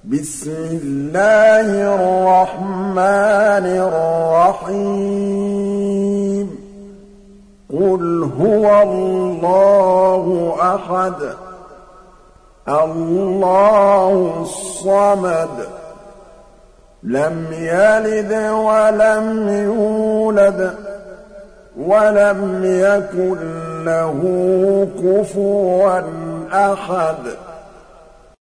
بسم الله الرحمن الرحيم قل هو الله أحد الله الصمد لم يلد ولم يولد ولم يكن له كفوا أحد